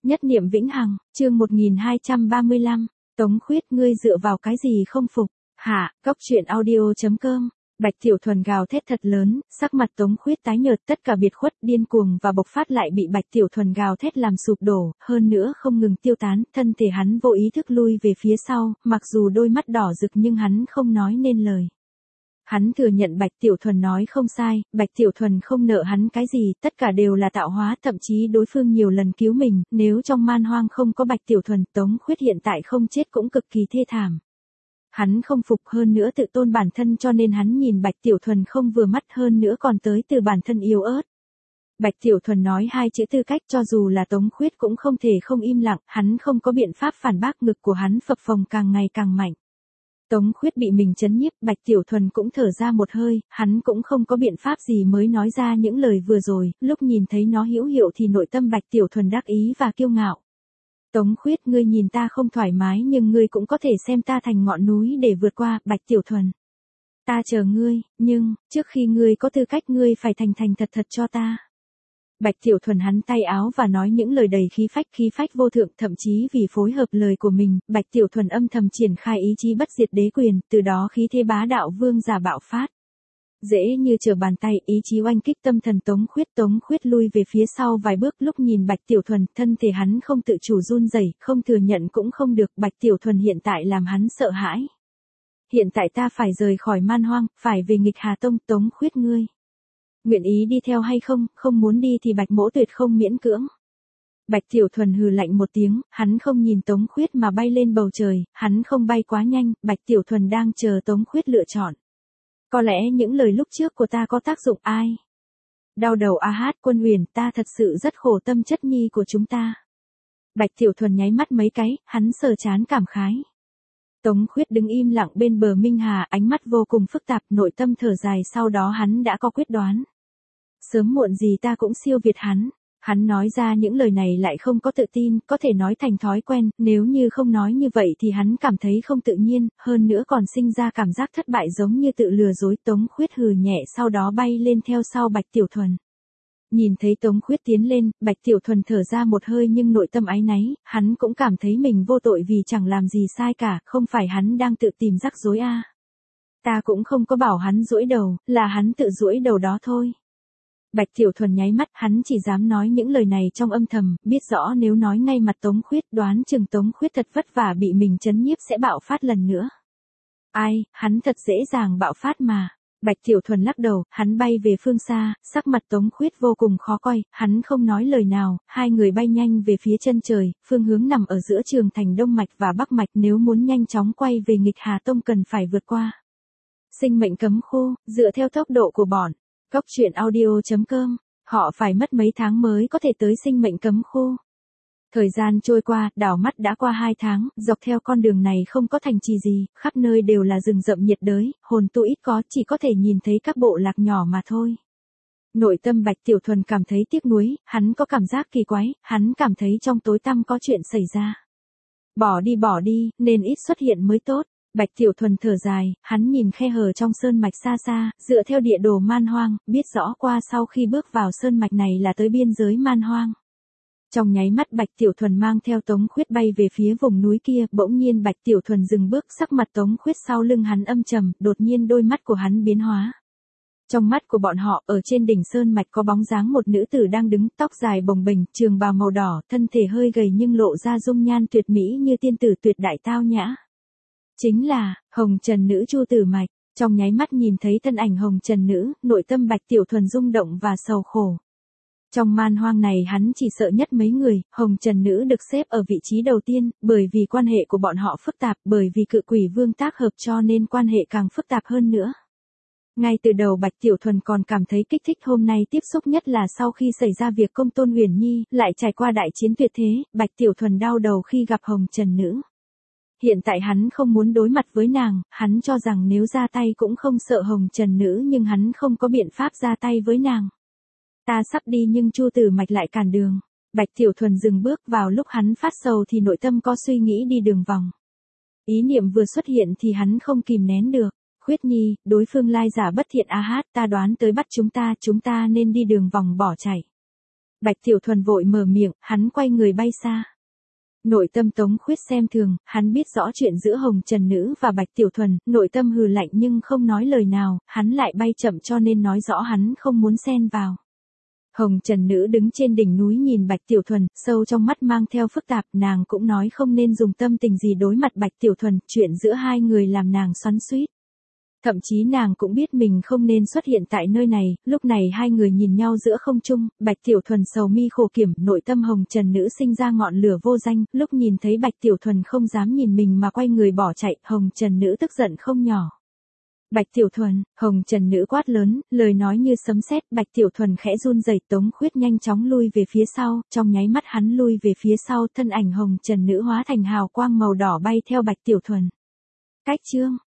Nhất niệm vĩnh hằng, chương 1235, Tống Khuyết ngươi dựa vào cái gì không phục, hả, Cóc truyện audio.com. Bạch Tiểu Thuần gào thét thật lớn, sắc mặt Tống Khuyết tái nhợt, tất cả biệt khuất, điên cuồng và bộc phát lại bị Bạch Tiểu Thuần gào thét làm sụp đổ, hơn nữa không ngừng tiêu tán, thân thể hắn vô ý thức lui về phía sau, mặc dù đôi mắt đỏ rực nhưng hắn không nói nên lời. Hắn thừa nhận Bạch Tiểu Thuần nói không sai, Bạch Tiểu Thuần không nợ hắn cái gì, tất cả đều là tạo hóa, thậm chí đối phương nhiều lần cứu mình, nếu trong man hoang không có Bạch Tiểu Thuần, Tống Khuyết hiện tại không chết cũng cực kỳ thê thảm. Hắn không phục, hơn nữa tự tôn bản thân, cho nên hắn nhìn Bạch Tiểu Thuần không vừa mắt, hơn nữa còn tới từ bản thân yếu ớt. Bạch Tiểu Thuần nói hai chữ tư cách, cho dù là Tống Khuyết cũng không thể không im lặng, hắn không có biện pháp phản bác, ngực của hắn phập phồng càng ngày càng mạnh. Tống Khuyết bị mình chấn nhiếp, Bạch Tiểu Thuần cũng thở ra một hơi, hắn cũng không có biện pháp gì mới nói ra những lời vừa rồi, lúc nhìn thấy nó hữu hiệu thì nội tâm Bạch Tiểu Thuần đắc ý và kiêu ngạo. Tống Khuyết, ngươi nhìn ta không thoải mái nhưng ngươi cũng có thể xem ta thành ngọn núi để vượt qua, Bạch Tiểu Thuần. Ta chờ ngươi, nhưng, trước khi ngươi có tư cách ngươi phải thành thành thật thật cho ta. Bạch Tiểu Thuần hắn tay áo và nói những lời đầy khí phách vô thượng, thậm chí vì phối hợp lời của mình, Bạch Tiểu Thuần âm thầm triển khai ý chí bất diệt đế quyền, từ đó khí thế bá đạo vương giả bạo phát. Dễ như trở bàn tay, ý chí oanh kích tâm thần Tống Khuyết lui về phía sau vài bước, lúc nhìn Bạch Tiểu Thuần, thân thể hắn không tự chủ run rẩy, không thừa nhận cũng không được, Bạch Tiểu Thuần hiện tại làm hắn sợ hãi. Hiện tại ta phải rời khỏi man hoang, phải về nghịch Hà Tông, Tống Khuyết ngươi. Nguyện ý đi theo hay không, không muốn đi thì Bạch mỗ tuyệt không miễn cưỡng. Bạch Tiểu Thuần hừ lạnh một tiếng, hắn không nhìn Tống Khuyết mà bay lên bầu trời, hắn không bay quá nhanh, Bạch Tiểu Thuần đang chờ Tống Khuyết lựa chọn. Có lẽ những lời lúc trước của ta có tác dụng ai? Đau đầu a hát Quân Huyền, ta thật sự rất khổ tâm chất nhi của chúng ta. Bạch Tiểu Thuần nháy mắt mấy cái, hắn sờ trán cảm khái. Tống Khuyết đứng im lặng bên bờ Minh Hà, ánh mắt vô cùng phức tạp, nội tâm thở dài, sau đó hắn đã có quyết đoán. Sớm muộn gì ta cũng siêu việt hắn. Hắn nói ra những lời này lại không có tự tin, có thể nói thành thói quen, nếu như không nói như vậy thì hắn cảm thấy không tự nhiên, hơn nữa còn sinh ra cảm giác thất bại giống như tự lừa dối. Tống Khuyết hừ nhẹ sau đó bay lên theo sau Bạch Tiểu Thuần. Nhìn thấy Tống Khuyết tiến lên, Bạch Tiểu Thuần thở ra một hơi nhưng nội tâm áy náy, hắn cũng cảm thấy mình vô tội vì chẳng làm gì sai cả, không phải hắn đang tự tìm rắc rối à. Ta cũng không có bảo hắn duỗi đầu, là hắn tự duỗi đầu đó thôi. Bạch Tiểu Thuần nháy mắt, hắn chỉ dám nói những lời này trong âm thầm, biết rõ nếu nói ngay mặt Tống Khuyết, đoán chừng Tống Khuyết thật vất vả bị mình chấn nhiếp sẽ bạo phát lần nữa. Ai, hắn thật dễ dàng bạo phát mà. Bạch Tiểu Thuần lắc đầu, hắn bay về phương xa, sắc mặt Tống Khuyết vô cùng khó coi, hắn không nói lời nào, hai người bay nhanh về phía chân trời, phương hướng nằm ở giữa trường thành Đông Mạch và Bắc Mạch, nếu muốn nhanh chóng quay về nghịch Hà Tông cần phải vượt qua sinh mệnh cấm khu, dựa theo tốc độ của bọn. Cóc truyện audio.com, họ phải mất mấy tháng mới có thể tới sinh mệnh cấm khu. Thời gian trôi qua, đảo mắt đã qua 2 tháng, dọc theo con đường này không có thành trì gì, khắp nơi đều là rừng rậm nhiệt đới, hồn tu ít có, chỉ có thể nhìn thấy các bộ lạc nhỏ mà thôi. Nội tâm Bạch Tiểu Thuần cảm thấy tiếc nuối, hắn có cảm giác kỳ quái, hắn cảm thấy trong tối tăm có chuyện xảy ra. Bỏ đi, nên ít xuất hiện mới tốt. Bạch Tiểu Thuần thở dài, hắn nhìn khe hở trong sơn mạch xa xa, dựa theo địa đồ man hoang, biết rõ qua sau khi bước vào sơn mạch này là tới biên giới man hoang. Trong nháy mắt Bạch Tiểu Thuần mang theo Tống Khuyết bay về phía vùng núi kia, bỗng nhiên Bạch Tiểu Thuần dừng bước, sắc mặt Tống Khuyết sau lưng hắn âm trầm, đột nhiên đôi mắt của hắn biến hóa. Trong mắt của bọn họ, ở trên đỉnh sơn mạch có bóng dáng một nữ tử đang đứng, tóc dài bồng bềnh, trường bào màu đỏ, thân thể hơi gầy nhưng lộ ra dung nhan tuyệt mỹ như tiên tử tuyệt đại tao nhã. Chính là, Hồng Trần Nữ Chu Tử Mạch. Trong nháy mắt nhìn thấy thân ảnh Hồng Trần Nữ, nội tâm Bạch Tiểu Thuần rung động và sầu khổ. Trong man hoang này hắn chỉ sợ nhất mấy người, Hồng Trần Nữ được xếp ở vị trí đầu tiên, bởi vì quan hệ của bọn họ phức tạp, bởi vì cự quỷ vương tác hợp cho nên quan hệ càng phức tạp hơn nữa. Ngay từ đầu Bạch Tiểu Thuần còn cảm thấy kích thích, hôm nay tiếp xúc nhất là sau khi xảy ra việc công tôn Huyền Nhi, lại trải qua đại chiến tuyệt thế, Bạch Tiểu Thuần đau đầu khi gặp Hồng Trần Nữ. Hiện tại hắn không muốn đối mặt với nàng, hắn cho rằng nếu ra tay cũng không sợ Hồng Trần Nữ nhưng hắn không có biện pháp ra tay với nàng. Ta sắp đi nhưng Chu Tử Mạch lại cản đường. Bạch Tiểu Thuần dừng bước, vào lúc hắn phát sầu thì nội tâm có suy nghĩ đi đường vòng. Ý niệm vừa xuất hiện thì hắn không kìm nén được. Khuyết Nhi, đối phương lai giả bất thiện a hát, ta đoán tới bắt chúng ta nên đi đường vòng bỏ chạy. Bạch Tiểu Thuần vội mở miệng, hắn quay người bay xa. Nội tâm Tống Khuyết xem thường, hắn biết rõ chuyện giữa Hồng Trần Nữ và Bạch Tiểu Thuần, nội tâm hừ lạnh nhưng không nói lời nào, hắn lại bay chậm cho nên nói rõ hắn không muốn xen vào. Hồng Trần Nữ đứng trên đỉnh núi nhìn Bạch Tiểu Thuần, sâu trong mắt mang theo phức tạp, nàng cũng nói không nên dùng tâm tình gì đối mặt Bạch Tiểu Thuần, chuyện giữa hai người làm nàng xoắn xuýt. Thậm chí nàng cũng biết mình không nên xuất hiện tại nơi này, lúc này hai người nhìn nhau giữa không trung, Bạch Tiểu Thuần sầu mi khổ kiểm, nội tâm Hồng Trần Nữ sinh ra ngọn lửa vô danh, lúc nhìn thấy Bạch Tiểu Thuần không dám nhìn mình mà quay người bỏ chạy, Hồng Trần Nữ tức giận không nhỏ. Bạch Tiểu Thuần, Hồng Trần Nữ quát lớn, lời nói như sấm sét, Bạch Tiểu Thuần khẽ run rẩy, Tống Khuyết nhanh chóng lui về phía sau, trong nháy mắt hắn lui về phía sau, thân ảnh Hồng Trần Nữ hóa thành hào quang màu đỏ bay theo Bạch Tiểu Thuần. Cách chương